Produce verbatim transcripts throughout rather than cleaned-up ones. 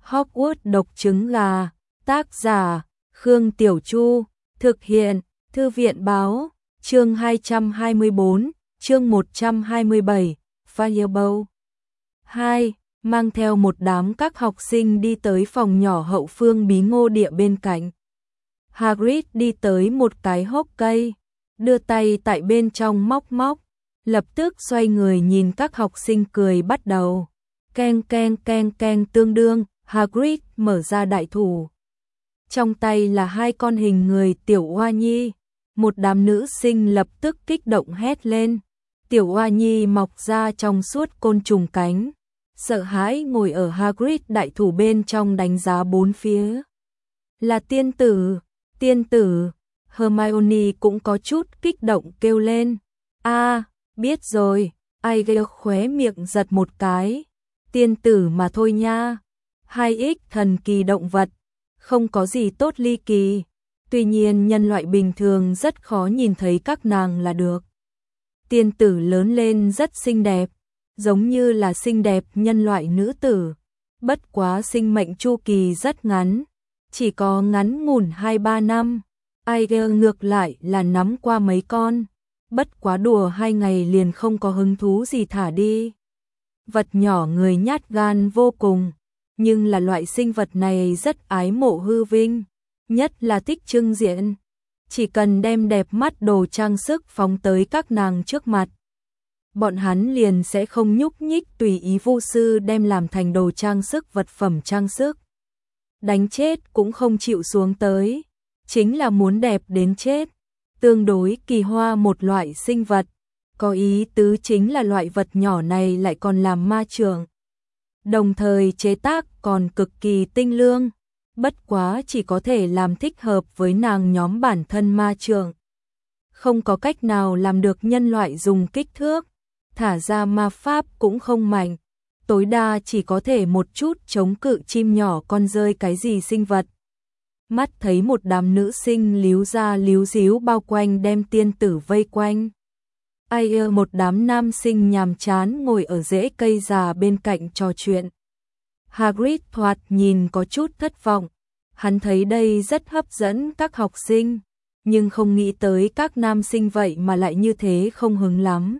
Hogwarts độc trứng gà, tác giả, Khương Tiểu Chu, thực hiện, Thư viện báo, chương hai trăm hai mươi bốn, chương một trăm hai mươi bảy, Firebolt. hai. Mang theo một đám các học sinh đi tới phòng nhỏ hậu phương bí ngô địa bên cạnh. Hagrid đi tới một cái hốc cây, đưa tay tại bên trong móc móc, lập tức xoay người nhìn các học sinh cười bắt đầu. Keng keng keng keng tương đương, Hagrid mở ra đại thủ. Trong tay là hai con hình người tiểu oa nhi, một đám nữ sinh lập tức kích động hét lên. Tiểu oa nhi mọc ra trong suốt côn trùng cánh, sợ hãi ngồi ở Hagrid đại thủ bên trong đánh giá bốn phía. Là tiên tử, tiên tử, Hermione cũng có chút kích động kêu lên. A, à, biết rồi, ai gây khóe miệng giật một cái. Tiên tử mà thôi nha. hai x thần kỳ động vật, không có gì tốt ly kỳ. Tuy nhiên nhân loại bình thường rất khó nhìn thấy các nàng là được. Tiên tử lớn lên rất xinh đẹp, giống như là xinh đẹp nhân loại nữ tử. Bất quá sinh mệnh chu kỳ rất ngắn, chỉ có ngắn ngủn hai ba năm. Aiger ngược lại là nắm qua mấy con, bất quá đùa hai ngày liền không có hứng thú gì thả đi. Vật nhỏ người nhát gan vô cùng, nhưng là loại sinh vật này rất ái mộ hư vinh, nhất là thích trưng diện. Chỉ cần đem đẹp mắt đồ trang sức phóng tới các nàng trước mặt, bọn hắn liền sẽ không nhúc nhích tùy ý vu sư đem làm thành đồ trang sức vật phẩm trang sức. Đánh chết cũng không chịu xuống tới, chính là muốn đẹp đến chết. Tương đối kỳ hoa một loại sinh vật, có ý tứ chính là loại vật nhỏ này lại còn làm ma trường. Đồng thời chế tác còn cực kỳ tinh lương, bất quá chỉ có thể làm thích hợp với nàng nhóm bản thân ma trường. Không có cách nào làm được nhân loại dùng kích thước, thả ra ma pháp cũng không mạnh, tối đa chỉ có thể một chút chống cự chim nhỏ con rơi cái gì sinh vật. Mắt thấy một đám nữ sinh líu ra líu díu bao quanh đem tiên tử vây quanh. Ai một đám nam sinh nhàm chán ngồi ở rễ cây già bên cạnh trò chuyện. Hagrid thoạt nhìn có chút thất vọng, hắn thấy đây rất hấp dẫn các học sinh, nhưng không nghĩ tới các nam sinh vậy mà lại như thế không hứng lắm.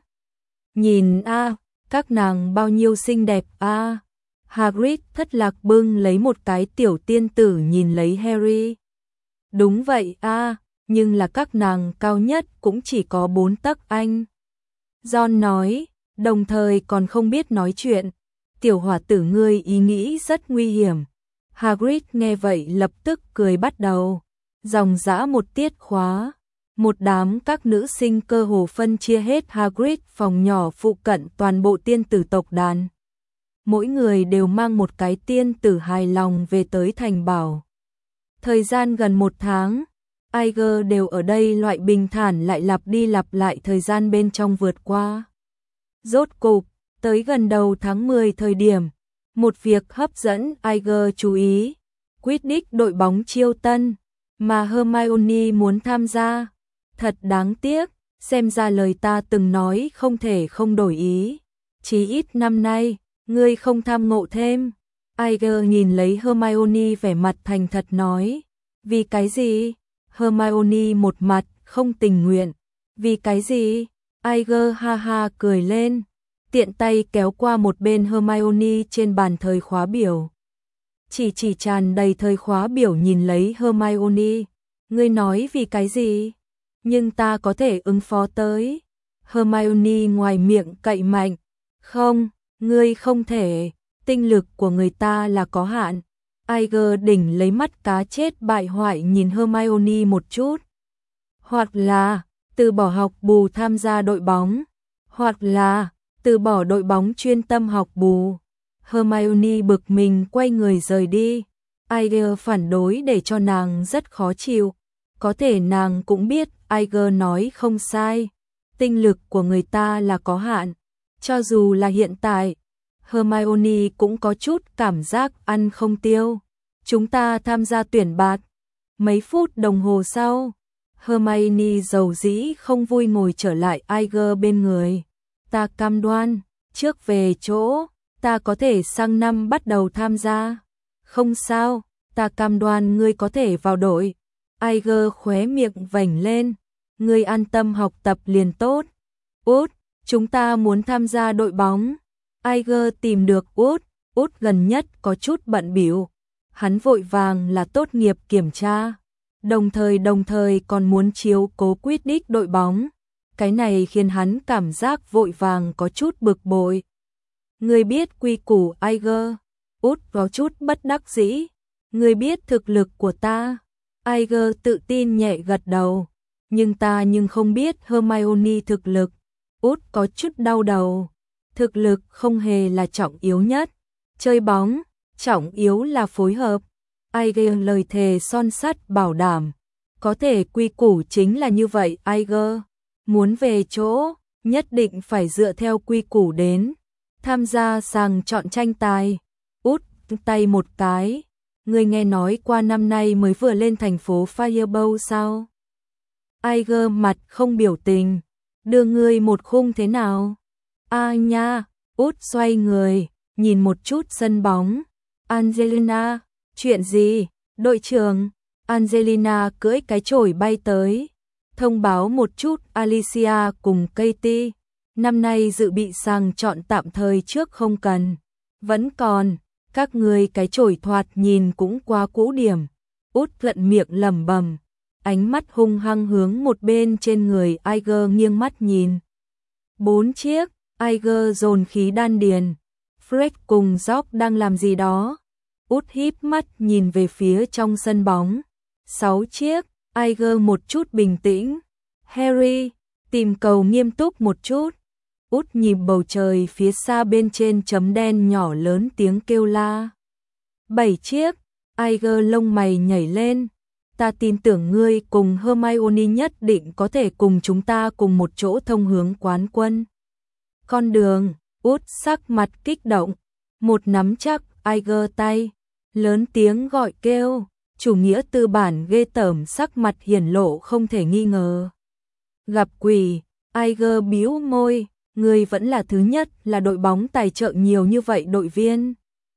Nhìn a, à, các nàng bao nhiêu xinh đẹp a. À. Hagrid thất lạc bưng lấy một cái tiểu tiên tử nhìn lấy Harry. Đúng vậy a, à, nhưng là các nàng cao nhất cũng chỉ có bốn tấc anh. John nói, đồng thời còn không biết nói chuyện. Tiểu hỏa tử ngươi ý nghĩ rất nguy hiểm. Hagrid nghe vậy lập tức cười bắt đầu. Dòng dã một tiết khóa, một đám các nữ sinh cơ hồ phân chia hết Hagrid phòng nhỏ phụ cận toàn bộ tiên tử tộc đàn. Mỗi người đều mang một cái tiên tử hài lòng về tới thành bảo. Thời gian gần một tháng, Aiger đều ở đây loại bình thản lại lặp đi lặp lại thời gian bên trong vượt qua. Rốt cục, tới gần đầu tháng mười thời điểm, một việc hấp dẫn Aiger chú ý, Quidditch đội bóng chiêu tân, mà Hermione muốn tham gia. Thật đáng tiếc, xem ra lời ta từng nói không thể không đổi ý. Chí ít năm nay, ngươi không tham ngộ thêm. Aiger nhìn lấy Hermione vẻ mặt thành thật nói. Vì cái gì? Hermione một mặt không tình nguyện. Vì cái gì? Aiger ha ha cười lên, tiện tay kéo qua một bên Hermione trên bàn thời khóa biểu. Chỉ chỉ tràn đầy thời khóa biểu nhìn lấy Hermione. Ngươi nói vì cái gì? Nhưng ta có thể ứng phó tới. Hermione ngoài miệng cậy mạnh. Không, ngươi không thể. Tinh lực của người ta là có hạn. Aiger đỉnh lấy mắt cá chết bại hoại nhìn Hermione một chút. Hoặc là từ bỏ học bù tham gia đội bóng, hoặc là từ bỏ đội bóng chuyên tâm học bù. Hermione bực mình quay người rời đi. Aiger phản đối để cho nàng rất khó chịu. Có thể nàng cũng biết Aiger nói không sai. Tinh lực của người ta là có hạn. Cho dù là hiện tại, Hermione cũng có chút cảm giác ăn không tiêu. Chúng ta tham gia tuyển bạt. Mấy phút đồng hồ sau, Hermione dầu dĩ không vui ngồi trở lại Aiger bên người. Ta cam đoan, trước về chỗ, ta có thể sang năm bắt đầu tham gia. Không sao, ta cam đoan ngươi có thể vào đội. Iger khóe miệng vểnh lên, ngươi an tâm học tập liền tốt. Út, chúng ta muốn tham gia đội bóng. Iger tìm được Út, Út gần nhất có chút bận bịu. Hắn vội vàng là tốt nghiệp kiểm tra, đồng thời đồng thời còn muốn chiếu cố Quidditch đội bóng. Cái này khiến hắn cảm giác vội vàng có chút bực bội. Ngươi biết quy củ Iger? Út có chút bất đắc dĩ. Ngươi biết thực lực của ta? Iger tự tin nhẹ gật đầu. Nhưng ta nhưng không biết Hermione thực lực. Út có chút đau đầu. Thực lực không hề là trọng yếu nhất. Chơi bóng, trọng yếu là phối hợp. Iger lời thề son sắt bảo đảm. Có thể quy củ chính là như vậy Iger. Muốn về chỗ, nhất định phải dựa theo quy củ đến. Tham gia sàng chọn tranh tài. Út tay một cái. Ngươi nghe nói qua năm nay mới vừa lên thành phố Firebolt sao? Iger mặt không biểu tình. Đưa ngươi một khung thế nào? À nha, Út xoay người, nhìn một chút sân bóng. Angelina, chuyện gì? Đội trưởng. Angelina cưỡi cái chổi bay tới. Thông báo một chút Alicia cùng Katie. Năm nay dự bị sàng chọn tạm thời trước không cần. Vẫn còn, các người cái chổi thoạt nhìn cũng quá cũ điểm. Út gận miệng lẩm bẩm, ánh mắt hung hăng hướng một bên trên người Iger nghiêng mắt nhìn. Bốn chiếc, Iger dồn khí đan điền. Fred cùng George đang làm gì đó? Út híp mắt nhìn về phía trong sân bóng. Sáu chiếc, Iger một chút bình tĩnh. Harry, tìm cầu nghiêm túc một chút. Út nhìn bầu trời phía xa bên trên chấm đen nhỏ lớn tiếng kêu la. Bảy chiếc, Iger lông mày nhảy lên. Ta tin tưởng ngươi cùng Hermione nhất định có thể cùng chúng ta cùng một chỗ thông hướng quán quân. Con đường, Út sắc mặt kích động. Một nắm chắc Iger tay, lớn tiếng gọi kêu. Chủ nghĩa tư bản ghê tởm sắc mặt hiển lộ không thể nghi ngờ. Gặp quỷ, Iger bĩu môi. Ngươi vẫn là thứ nhất là đội bóng tài trợ nhiều như vậy đội viên.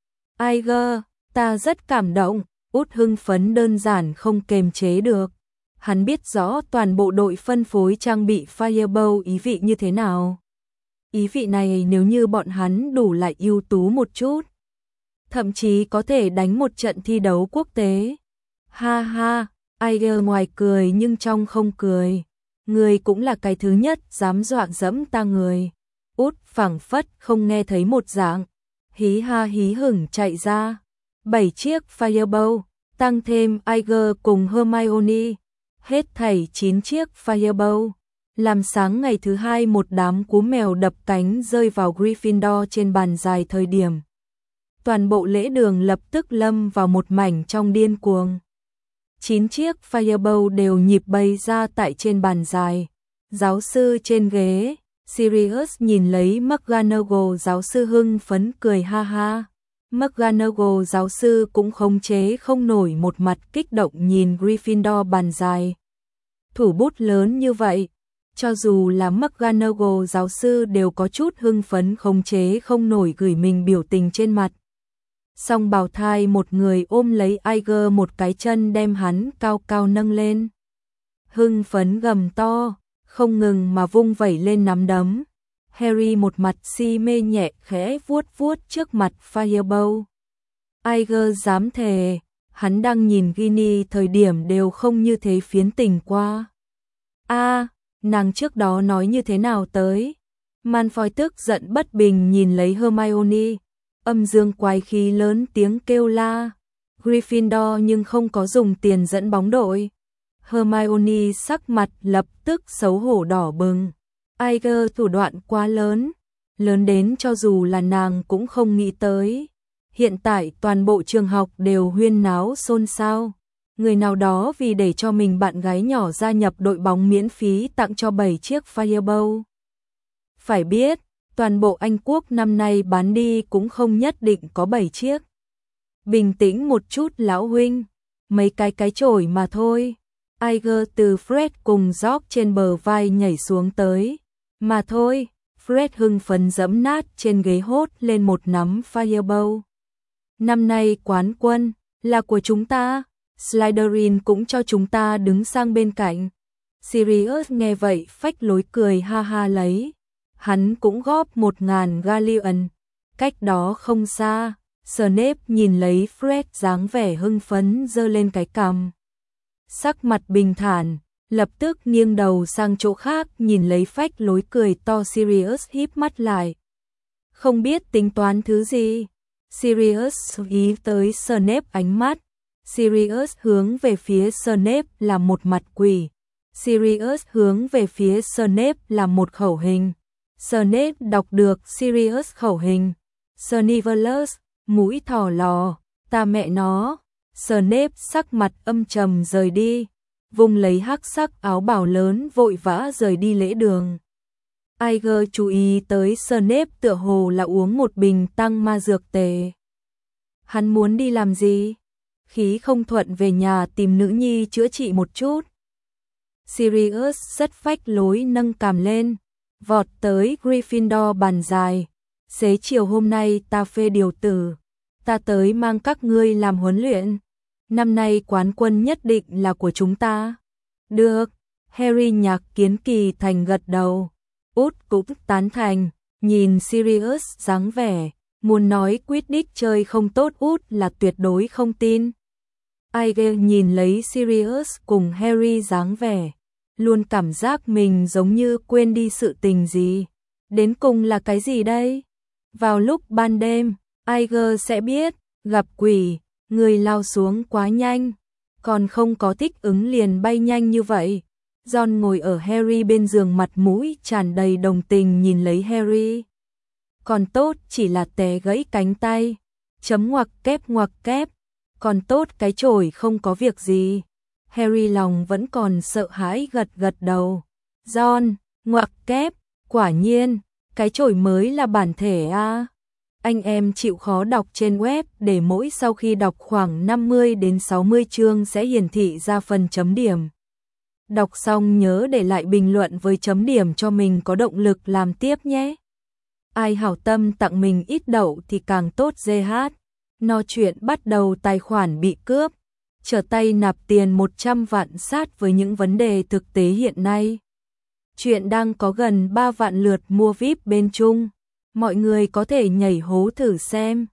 Iger, ta rất cảm động. Út hưng phấn đơn giản không kềm chế được. Hắn biết rõ toàn bộ đội phân phối trang bị Firebolt ý vị như thế nào. Ý vị này nếu như bọn hắn đủ lại ưu tú một chút, thậm chí có thể đánh một trận thi đấu quốc tế. Ha ha, Iger ngoài cười nhưng trong không cười. Người cũng là cái thứ nhất dám dọa dẫm ta người. Út phảng phất không nghe thấy một dạng. Hí ha hí hửng chạy ra. Bảy chiếc Firebolt, tăng thêm Iger cùng Hermione. Hết thảy chín chiếc Firebolt. Làm sáng ngày thứ hai một đám cú mèo đập cánh rơi vào Gryffindor trên bàn dài thời điểm. Toàn bộ lễ đường lập tức lâm vào một mảnh trong điên cuồng. Chín chiếc Firebolt đều nhịp bay ra tại trên bàn dài. Giáo sư trên ghế, Sirius nhìn lấy McGonagall giáo sư hưng phấn cười ha ha. McGonagall giáo sư cũng khống chế không nổi một mặt kích động nhìn Gryffindor bàn dài. Thủ bút lớn như vậy, cho dù là McGonagall giáo sư đều có chút hưng phấn khống chế không nổi gửi mình biểu tình trên mặt. Song bào thai một người ôm lấy Iger một cái chân đem hắn cao cao nâng lên. Hưng phấn gầm to, không ngừng mà vung vẩy lên nắm đấm. Harry một mặt si mê nhẹ khẽ vuốt vuốt trước mặt Firebolt. Iger dám thề, hắn đang nhìn Ginny thời điểm đều không như thế phiến tình qua. A, à, nàng trước đó nói như thế nào tới? Malfoy tức giận bất bình nhìn lấy Hermione. Âm dương quái khí lớn tiếng kêu la. Gryffindor nhưng không có dùng tiền dẫn bóng đội. Hermione sắc mặt lập tức xấu hổ đỏ bừng. Iger thủ đoạn quá lớn, lớn đến cho dù là nàng cũng không nghĩ tới. Hiện tại toàn bộ trường học đều huyên náo xôn xao. Người nào đó vì để cho mình bạn gái nhỏ gia nhập đội bóng miễn phí tặng cho bảy chiếc Firebolt. Phải biết, toàn bộ Anh Quốc năm nay bán đi cũng không nhất định có bảy chiếc. Bình tĩnh một chút lão huynh, mấy cái cái chổi mà thôi. Iger từ Fred cùng George trên bờ vai nhảy xuống tới. Mà thôi, Fred hưng phấn giẫm nát trên ghế hốt lên một nắm Firebolt. Năm nay quán quân là của chúng ta, Slytherin cũng cho chúng ta đứng sang bên cạnh. Sirius nghe vậy phách lối cười ha ha lấy. Hắn cũng góp một ngàn galleon. Cách đó không xa, Snape nhìn lấy Fred dáng vẻ hưng phấn giơ lên cái cằm. Sắc mặt bình thản, lập tức nghiêng đầu sang chỗ khác nhìn lấy phách lối cười to Sirius híp mắt lại. Không biết tính toán thứ gì. Sirius ý tới Snape ánh mắt. Sirius hướng về phía Snape là một mặt quỷ. Sirius hướng về phía Snape là một khẩu hình. Snape đọc được Sirius khẩu hình. Snivelus, mũi thỏ lò, ta mẹ nó. Snape sắc mặt âm trầm rời đi, vùng lấy hắc sắc áo bào lớn vội vã rời đi lễ đường. Iger chú ý tới Snape tựa hồ là uống một bình tăng ma dược tề. Hắn muốn đi làm gì? Khí không thuận về nhà tìm nữ nhi chữa trị một chút. Sirius rất phách lối nâng cằm lên, vọt tới Gryffindor bàn dài. Xế chiều hôm nay ta phê điều tử, ta tới mang các ngươi làm huấn luyện. Năm nay quán quân nhất định là của chúng ta. Được, Harry Nhạc Kiến Kỳ thành gật đầu. Út cũng tán thành, nhìn Sirius dáng vẻ, muốn nói Quidditch chơi không tốt Út là tuyệt đối không tin. Iger nhìn lấy Sirius cùng Harry dáng vẻ, luôn cảm giác mình giống như quên đi sự tình gì. Đến cùng là cái gì đây? Vào lúc ban đêm, Iger sẽ biết, gặp quỷ, người lao xuống quá nhanh, còn không có thích ứng liền bay nhanh như vậy. Ron ngồi ở Harry bên giường mặt mũi tràn đầy đồng tình nhìn lấy Harry. Còn tốt chỉ là té gãy cánh tay, chấm ngoặc kép ngoặc kép, còn tốt cái chổi không có việc gì. Harry lòng vẫn còn sợ hãi gật gật đầu. Ron, ngoặc kép, quả nhiên, cái chổi mới là bản thể a. Anh em chịu khó đọc trên web để mỗi sau khi đọc khoảng năm mươi đến sáu mươi chương sẽ hiển thị ra phần chấm điểm. Đọc xong nhớ để lại bình luận với chấm điểm cho mình có động lực làm tiếp nhé. Ai hảo tâm tặng mình ít đậu thì càng tốt giê hát. No chuyện bắt đầu tài khoản bị cướp. Trở tay nạp tiền một trăm vạn sát với những vấn đề thực tế hiện nay. Chuyện đang có gần ba vạn lượt mua víp bên Trung. Mọi người có thể nhảy hố thử xem.